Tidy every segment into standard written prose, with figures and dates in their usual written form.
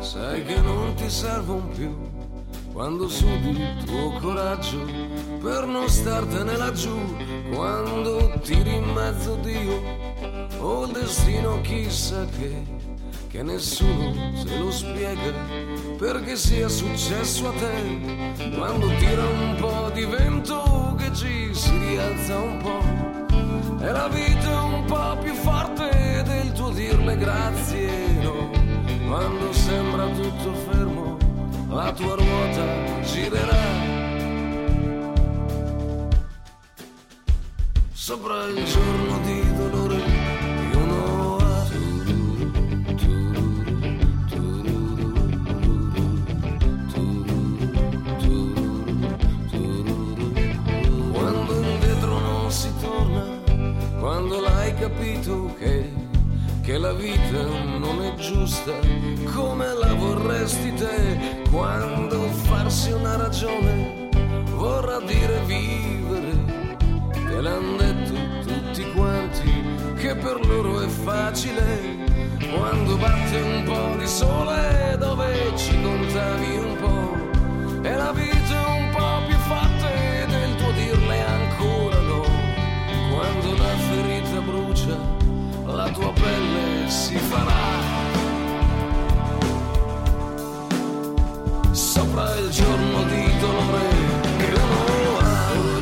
Sai che non ti servono più quando sudi il tuo coraggio per non startene laggiù, quando tiri in mezzo Dio o il destino chissà che nessuno se lo spiega perché sia successo a te, quando tira un po' di vento che ci si rialza un po' e la vita è un po' più forte del tuo dirle grazie, no, quando sembra tutto fermo la tua ruota girerà sopra il giorno di dolore di un'oasi. Quando indietro non si torna, quando l'hai capito che la vita non è giusta come la vorresti te, quando farsi una ragione vorrà dire vivere, te l'han detto tutti quanti che per loro è facile, quando batte un po' di sole dove ci contavi un po' e la vita è un po' più forte del tuo dirle ancora no, quando la ferita brucia la tua pelle si farà sopra il giorno di dolore che uno ha.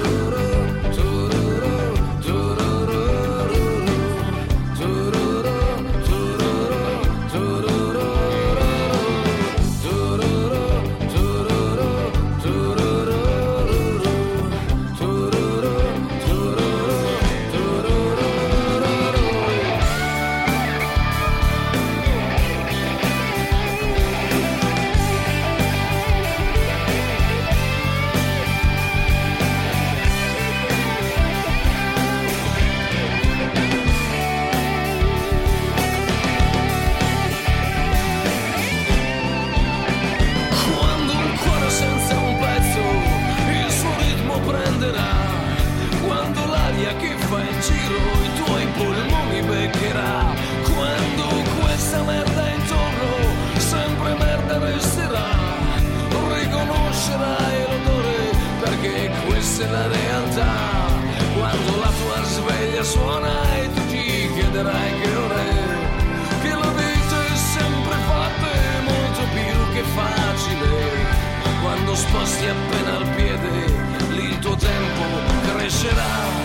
Questa è la realtà, quando la tua sveglia suona e tu ti chiederai che ora è, che la vita è sempre fatta e molto più che facile, quando sposti appena il piede lì il tuo tempo crescerà.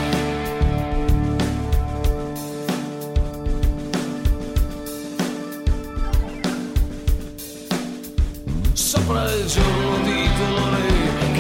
Sopra il giorno di dolore